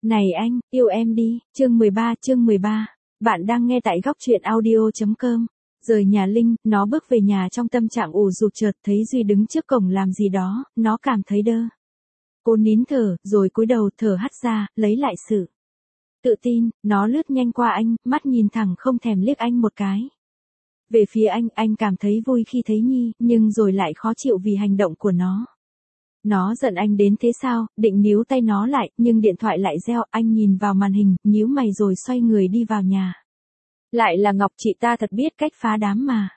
Này anh, yêu em đi, chương 13. Bạn đang nghe tại góc truyện audio.com. Rời nhà Linh, nó bước về nhà trong tâm trạng ủ rụt, chợt thấy Duy đứng trước cổng làm gì đó, nó cảm thấy đơ. Cô nín thở, rồi cúi đầu thở hắt ra, lấy lại sự tự tin, nó lướt nhanh qua anh, mắt nhìn thẳng không thèm liếc anh một cái. Về phía anh cảm thấy vui khi thấy Nhi, nhưng rồi lại khó chịu vì hành động của nó. Nó giận anh đến thế sao, định níu tay nó lại, nhưng điện thoại lại reo, anh nhìn vào màn hình, nhíu mày rồi xoay người đi vào nhà. Lại là Ngọc, chị ta thật biết cách phá đám mà.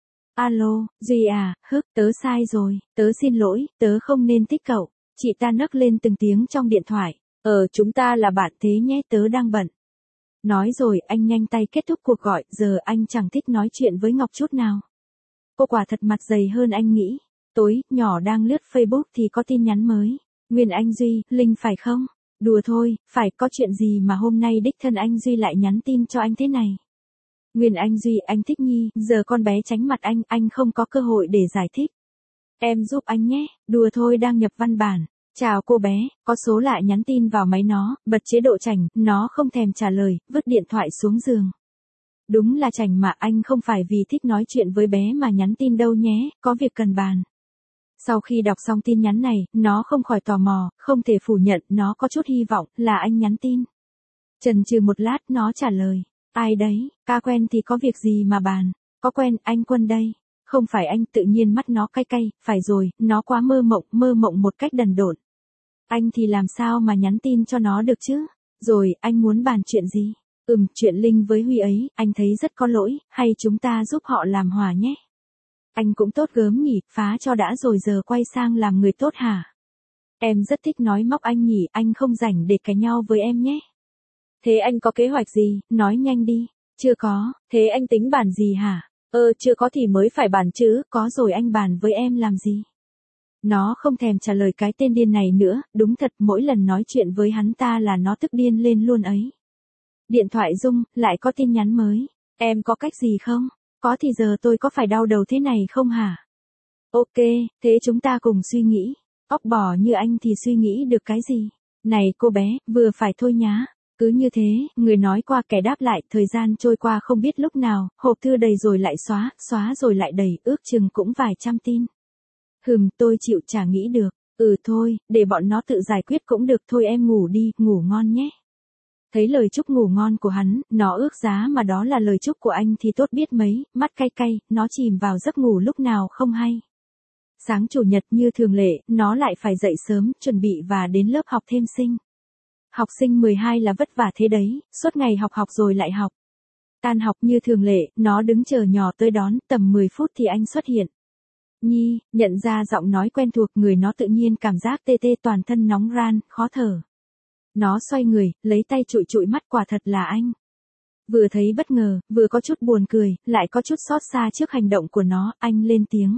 Alo, Duy à, tớ sai rồi, tớ xin lỗi, tớ không nên thích cậu. Chị ta nấc lên từng tiếng trong điện thoại. Chúng ta là bạn thế nhé, tớ đang bận. Nói rồi, anh nhanh tay kết thúc cuộc gọi, giờ anh chẳng thích nói chuyện với Ngọc chút nào. Cô quả thật mặt dày hơn anh nghĩ. Tối, nhỏ đang lướt Facebook thì có tin nhắn mới. Nguyên Anh Duy, Linh phải không? Đùa thôi, phải, có chuyện gì mà hôm nay đích thân anh Duy lại nhắn tin cho anh thế này? Nguyên Anh Duy, anh thích Nhi, giờ con bé tránh mặt anh không có cơ hội để giải thích. Em giúp anh nhé, đùa thôi, đang nhập văn bản. Chào cô bé, có số lạ nhắn tin vào máy nó, bật chế độ chảnh, nó không thèm trả lời, vứt điện thoại xuống giường. Đúng là chảnh mà, anh không phải vì thích nói chuyện với bé mà nhắn tin đâu nhé, có việc cần bàn. Sau khi đọc xong tin nhắn này, nó không khỏi tò mò, không thể phủ nhận, nó có chút hy vọng là anh nhắn tin. Chần chừ một lát, nó trả lời. Ai đấy, ca quen thì có việc gì mà bàn. Có quen, anh Quân đây. Không phải anh, tự nhiên mắt nó cay cay, phải rồi, nó quá mơ mộng một cách đần độn. Anh thì làm sao mà nhắn tin cho nó được chứ? Rồi, anh muốn bàn chuyện gì? Chuyện Linh với Huy ấy, anh thấy rất có lỗi, hay chúng ta giúp họ làm hòa nhé? Anh cũng tốt gớm nhỉ, phá cho đã rồi giờ quay sang làm người tốt hả? Em rất thích nói móc anh nhỉ, anh không rảnh để cãi nhau với em nhé. Thế anh có kế hoạch gì, nói nhanh đi. Chưa có, thế anh tính bàn gì hả? Chưa có thì mới phải bàn chứ, có rồi anh bàn với em làm gì? Nó không thèm trả lời cái tên điên này nữa, đúng thật, mỗi lần nói chuyện với hắn ta là nó tức điên lên luôn ấy. Điện thoại rung, lại có tin nhắn mới. Em có cách gì không? Có thì giờ tôi có phải đau đầu thế này không hả? Ok, thế chúng ta cùng suy nghĩ. Óc bò như anh thì suy nghĩ được cái gì? Này cô bé, vừa phải thôi nhá. Cứ như thế, người nói qua kẻ đáp lại, thời gian trôi qua không biết lúc nào, hộp thư đầy rồi lại xóa rồi lại đầy, ước chừng cũng vài trăm tin. Tôi chịu, chả nghĩ được. Thôi, để bọn nó tự giải quyết cũng được thôi, em ngủ đi, ngủ ngon nhé. Thấy lời chúc ngủ ngon của hắn, nó ước giá mà đó là lời chúc của anh thì tốt biết mấy, mắt cay cay, nó chìm vào giấc ngủ lúc nào không hay. Sáng chủ nhật như thường lệ, nó lại phải dậy sớm, chuẩn bị và đến lớp học thêm sinh. Học sinh 12 là vất vả thế đấy, suốt ngày học rồi lại học. Tan học như thường lệ, nó đứng chờ nhỏ tới đón, tầm 10 phút thì anh xuất hiện. Nhi, nhận ra giọng nói quen thuộc, người nó tự nhiên cảm giác tê tê, toàn thân nóng ran, khó thở. Nó xoay người, lấy tay chụi mắt, quả thật là anh. Vừa thấy bất ngờ, vừa có chút buồn cười, lại có chút xót xa trước hành động của nó, anh lên tiếng.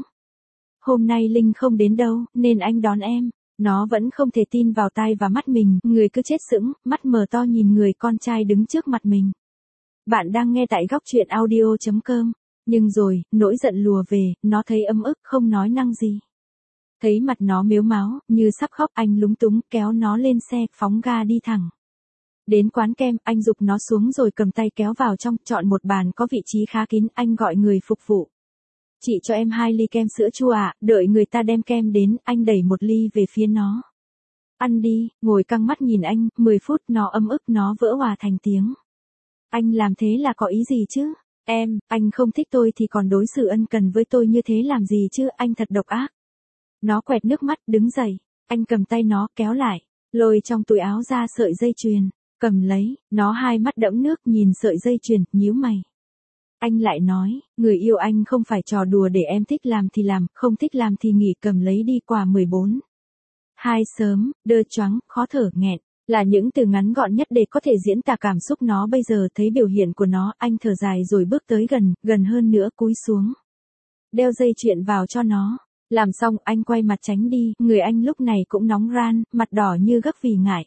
Hôm nay Linh không đến đâu, nên anh đón em. Nó vẫn không thể tin vào tai và mắt mình, người cứ chết sững, mắt mở to nhìn người con trai đứng trước mặt mình. Bạn đang nghe tại góc truyện audio.com. Nhưng rồi, nỗi giận lùa về, nó thấy ấm ức, không nói năng gì. Thấy mặt nó mếu máo, như sắp khóc, anh lúng túng, kéo nó lên xe, phóng ga đi thẳng. Đến quán kem, anh giục nó xuống rồi cầm tay kéo vào trong, chọn một bàn có vị trí khá kín, anh gọi người phục vụ. Chị cho em 2 ly kem sữa chua ạ, đợi người ta đem kem đến, anh đẩy một ly về phía nó. Ăn đi, ngồi căng mắt nhìn anh, 10 phút, nó ấm ức, nó vỡ òa thành tiếng. Anh làm thế là có ý gì chứ? Anh không thích tôi thì còn đối xử ân cần với tôi như thế làm gì chứ, anh thật độc ác. Nó quẹt nước mắt, đứng dậy, anh cầm tay nó, kéo lại, lôi trong túi áo ra sợi dây chuyền, cầm lấy, nó hai mắt đẫm nước nhìn sợi dây chuyền, nhíu mày. Anh lại nói, người yêu anh không phải trò đùa để em thích làm thì làm, không thích làm thì nghỉ, cầm lấy đi, quà 14. Hai sớm, đơ choáng, khó thở, nghẹn, là những từ ngắn gọn nhất để có thể diễn tả cảm xúc nó bây giờ. Thấy biểu hiện của nó, anh thở dài rồi bước tới gần hơn nữa, cúi xuống. Đeo dây chuyền vào cho nó. Làm xong, anh quay mặt tránh đi, người anh lúc này cũng nóng ran, mặt đỏ như gấc vì ngại.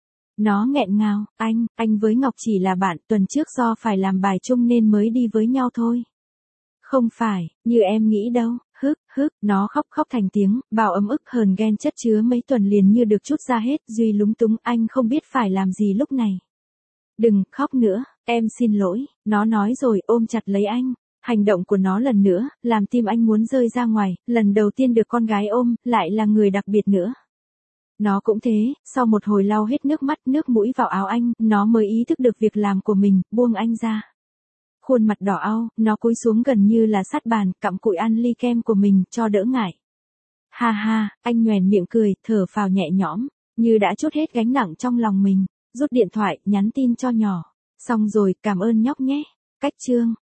Nó nghẹn ngào, anh với Ngọc chỉ là bạn, tuần trước do phải làm bài chung nên mới đi với nhau thôi. Không phải, như em nghĩ đâu, nó khóc thành tiếng, bao ấm ức hờn ghen chất chứa mấy tuần liền như được trút ra hết, Duy lúng túng, anh không biết phải làm gì lúc này. Đừng khóc nữa, em xin lỗi, nó nói rồi ôm chặt lấy anh. Hành động của nó lần nữa, làm tim anh muốn rơi ra ngoài, lần đầu tiên được con gái ôm, lại là người đặc biệt nữa. Nó cũng thế, sau một hồi lau hết nước mắt nước mũi vào áo anh, nó mới ý thức được việc làm của mình, buông anh ra. Khuôn mặt đỏ au, nó cúi xuống gần như là sát bàn, cặm cụi ăn ly kem của mình, cho đỡ ngại. Ha ha, anh nhoẻn miệng cười, thở phào nhẹ nhõm, như đã trút hết gánh nặng trong lòng mình, rút điện thoại, nhắn tin cho nhỏ. Xong rồi, cảm ơn nhóc nhé. Cách chương.